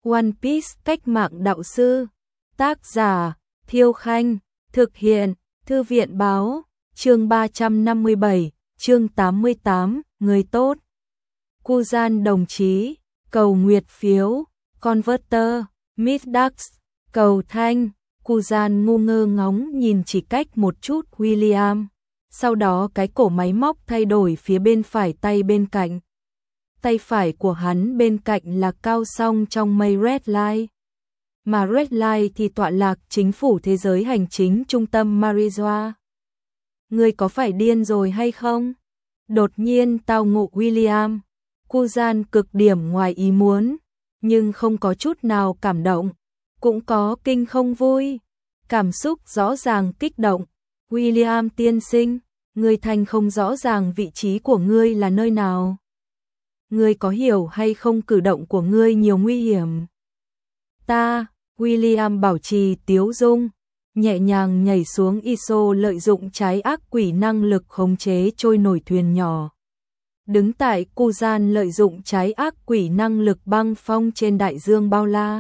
One Piece cách mạng đạo sư. Tác giả Thiêu Khanh. Thực hiện Thư viện báo. Chương 357, chương 88, người tốt. Kuzan đồng chí, cầu nguyệt phiếu. Converter, Midax, cầu thanh. Kuzan ngu ngơ ngóng nhìn chỉ cách một chút William. Sau đó cái cổ máy móc thay đổi phía bên phải tay bên cạnh. Tay phải của hắn bên cạnh là Cao Song trong mây Red Line. Mà Red Line thì tọa lạc chính phủ thế giới hành chính trung tâm Marijoa. Ngươi có phải điên rồi hay không? Đột nhiên tao ngộ William. Kuzan cực điểm ngoài ý muốn, nhưng không có chút nào cảm động, cũng có kinh không vui. Cảm xúc rõ ràng kích động. William tiên sinh, ngươi thành không rõ ràng vị trí của ngươi là nơi nào. Ngươi có hiểu hay không cử động của ngươi nhiều nguy hiểm. William bảo trì tiếu dung, nhẹ nhàng nhảy xuống ISO lợi dụng trái ác quỷ năng lực khống chế trôi nổi thuyền nhỏ. Đứng tại Kuzan lợi dụng trái ác quỷ năng lực băng phong trên đại dương bao la.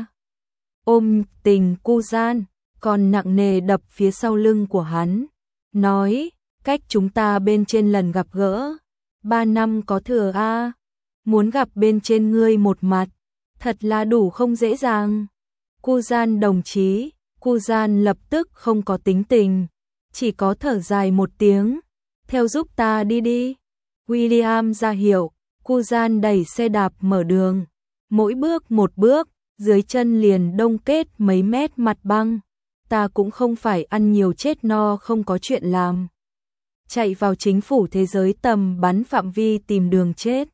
Ôm tình Kuzan, còn nặng nề đập phía sau lưng của hắn. Nói, cách chúng ta bên trên lần gặp gỡ 3 năm có thừa a. Muốn gặp bên trên ngươi một mặt, thật là đủ không dễ dàng. Kuzan đồng chí, Kuzan lập tức không có tính tình, chỉ có thở dài một tiếng. Theo giúp ta đi đi. William ra hiệu, Kuzan đẩy xe đạp mở đường. Mỗi bước một bước, dưới chân liền đông kết mấy mét mặt băng. Ta cũng không phải ăn nhiều chết no không có chuyện làm. Chạy vào chính phủ thế giới tầm bắn phạm vi tìm đường chết.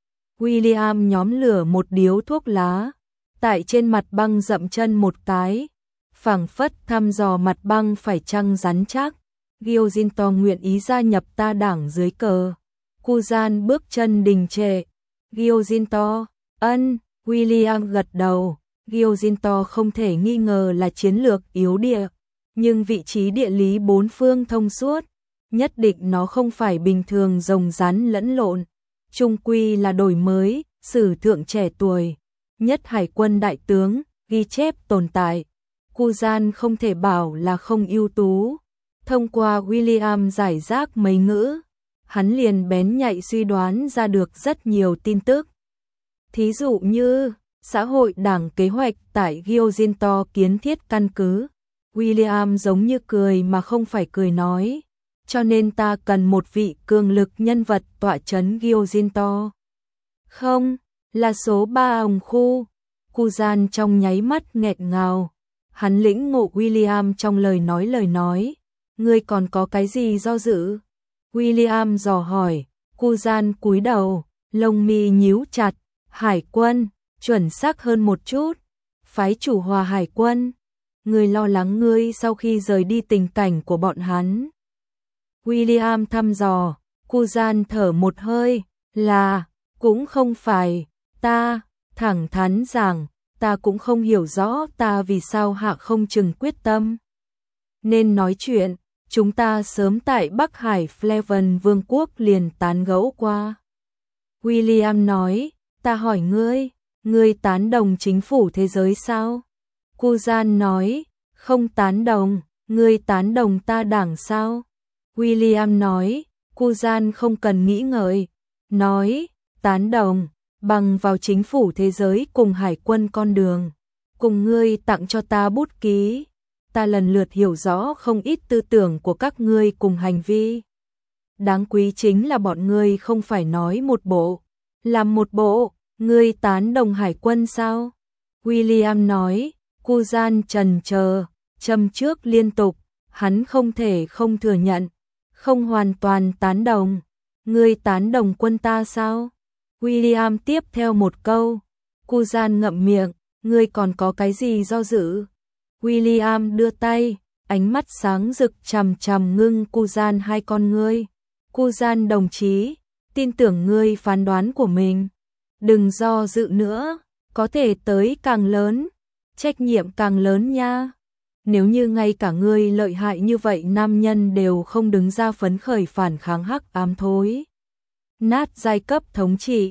William nhóm lửa một điếu thuốc lá, tại trên mặt băng dậm chân một cái, phảng phất thăm dò mặt băng phải chăng rắn chắc. Gyojinto nguyện ý gia nhập ta đảng dưới cờ. Kuzan bước chân đình trệ. Gyojinto, ân, William gật đầu. Gyojinto không thể nghi ngờ là chiến lược yếu địa, nhưng vị trí địa lý bốn phương thông suốt, nhất định nó không phải bình thường rồng rắn lẫn lộn. Trung quy là đổi mới, sử thượng trẻ tuổi, nhất hải quân đại tướng, ghi chép tồn tại. Kuzan không thể bảo là không ưu tú. Thông qua William giải rác mấy ngữ, hắn liền bén nhạy suy đoán ra được rất nhiều tin tức. Thí dụ như, xã hội đảng kế hoạch tại Gyojinto kiến thiết căn cứ. William giống như cười mà không phải cười nói. Cho nên ta cần một vị cường lực nhân vật tọa trấn Gyojinto. Không, là số 3 Hồng Khu. Kuzan trong nháy mắt nghẹn ngào. Hắn lĩnh ngộ William trong lời nói. Ngươi còn có cái gì do dự? William dò hỏi. Kuzan cúi đầu, lông mi nhíu chặt. Hải quân, chuẩn xác hơn một chút. Phái chủ hòa hải quân. Ngươi lo lắng ngươi sau khi rời đi tình cảnh của bọn hắn. William thăm dò. Kuzan thở một hơi. Cũng không phải. Ta, thẳng thắn rằng, ta cũng không hiểu rõ ta vì sao hạ không chừng quyết tâm. Nên nói chuyện, chúng ta sớm tại Bắc Hải Fleven Vương quốc liền tán gẫu qua. William nói, ta hỏi ngươi tán đồng chính phủ thế giới sao? Kuzan nói, không tán đồng, ngươi tán đồng ta đảng sao? William nói, Kuzan không cần nghĩ ngợi, nói, tán đồng, bằng vào chính phủ thế giới cùng hải quân con đường, cùng ngươi tặng cho ta bút ký, ta lần lượt hiểu rõ không ít tư tưởng của các ngươi cùng hành vi. Đáng quý chính là bọn ngươi không phải nói một bộ, làm một bộ. Ngươi tán đồng hải quân sao? William nói. Kuzan chần chờ, châm trước liên tục, hắn không thể không thừa nhận, không hoàn toàn tán đồng. Ngươi tán đồng quân ta sao? William tiếp theo một câu. Kuzan ngậm miệng, ngươi còn có cái gì do dự? William đưa tay, ánh mắt sáng rực chằm chằm ngưng Kuzan hai con ngươi. Kuzan đồng chí, tin tưởng ngươi phán đoán của mình. Đừng do dự nữa, có thể tới càng lớn, trách nhiệm càng lớn nha. Nếu như ngay cả ngươi lợi hại như vậy nam nhân đều không đứng ra phấn khởi phản kháng hắc ám thối nát giai cấp thống trị,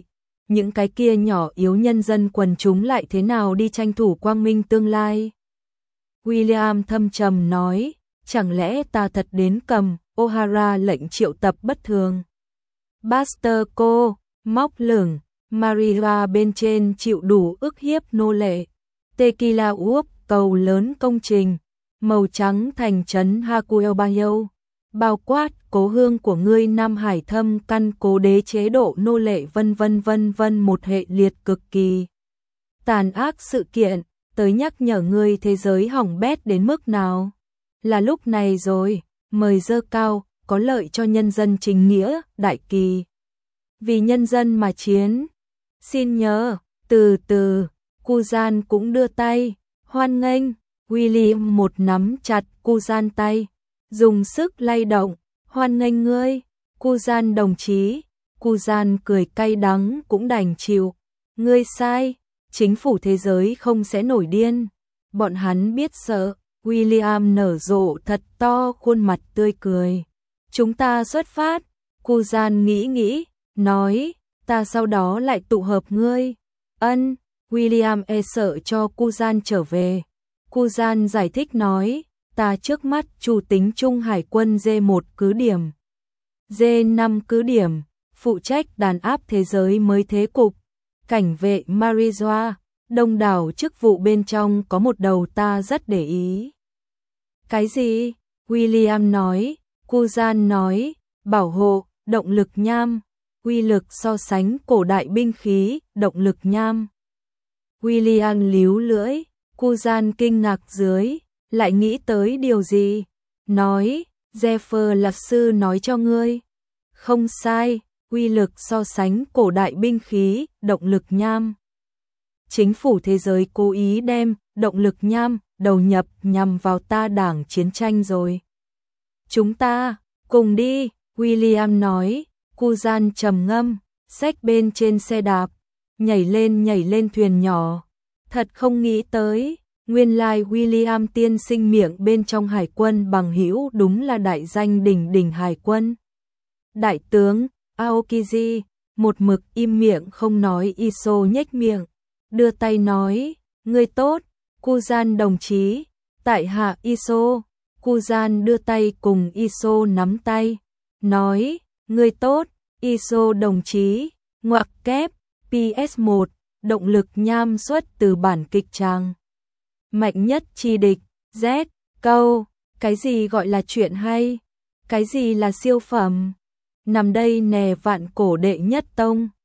những cái kia nhỏ yếu nhân dân quần chúng lại thế nào đi tranh thủ quang minh tương lai. William thâm trầm nói, chẳng lẽ ta thật đến cầm, O'Hara lệnh triệu tập bất thường. Buster cô, móc lửng, Maria bên trên chịu đủ ức hiếp nô lệ. Tequila Uop cầu lớn công trình, màu trắng thành trấn Hakuelbayo, bao quát cố hương của ngươi Nam Hải thâm căn cố đế chế độ nô lệ vân vân một hệ liệt cực kỳ tàn ác sự kiện, tới nhắc nhở ngươi thế giới hỏng bét đến mức nào. Là lúc này rồi, mời dơ cao, có lợi cho nhân dân chính nghĩa, đại kỳ. Vì nhân dân mà chiến. Xin nhớ, từ từ, Kuzan cũng đưa tay, hoan nghênh. William một nắm chặt Kuzan tay, dùng sức lay động, hoan nghênh ngươi, Kuzan đồng chí. Kuzan cười cay đắng cũng đành chịu. Ngươi sai, chính phủ thế giới không sẽ nổi điên. Bọn hắn biết sợ. William nở rộ thật to khuôn mặt tươi cười. Chúng ta xuất phát. Kuzan nghĩ, nói, ta sau đó lại tụ hợp ngươi. Ân, William e sợ cho Kuzan trở về. Kuzan giải thích nói, ta trước mắt chủ tính Trung Hải quân D1 cứ điểm, D5 cứ điểm, phụ trách đàn áp thế giới mới thế cục, cảnh vệ Marijoa, đông đảo chức vụ bên trong có một đầu ta rất để ý. Cái gì? William nói, Kuzan nói, bảo hộ, động lực nham, uy lực so sánh cổ đại binh khí, động lực nham. William líu lưỡi, Kuzan kinh ngạc dưới, lại nghĩ tới điều gì? Nói, Zephyr lạc sư nói cho ngươi. Không sai, uy lực so sánh cổ đại binh khí, động lực nham. Chính phủ thế giới cố ý đem động lực nham đầu nhập nhằm vào ta đảng chiến tranh rồi. Chúng ta, cùng đi, William nói. Kuzan trầm ngâm, xách bên trên xe đạp, nhảy lên thuyền nhỏ. Thật không nghĩ tới, nguyên lai William tiên sinh miệng bên trong hải quân bằng hữu đúng là đại danh đỉnh đỉnh hải quân. Đại tướng Aokiji, một mực im miệng không nói. Iso nhếch miệng, đưa tay nói, ngươi tốt, Kuzan đồng chí, tại hạ Iso. Kuzan đưa tay cùng Iso nắm tay, nói, ngươi tốt, Iso đồng chí, ngoặc kép, PS1, động lực nham xuất từ bản kịch tràng. Mạnh nhất chi địch, Z, câu, cái gì gọi là chuyện hay, cái gì là siêu phẩm, nằm đây nè vạn cổ đệ nhất tông.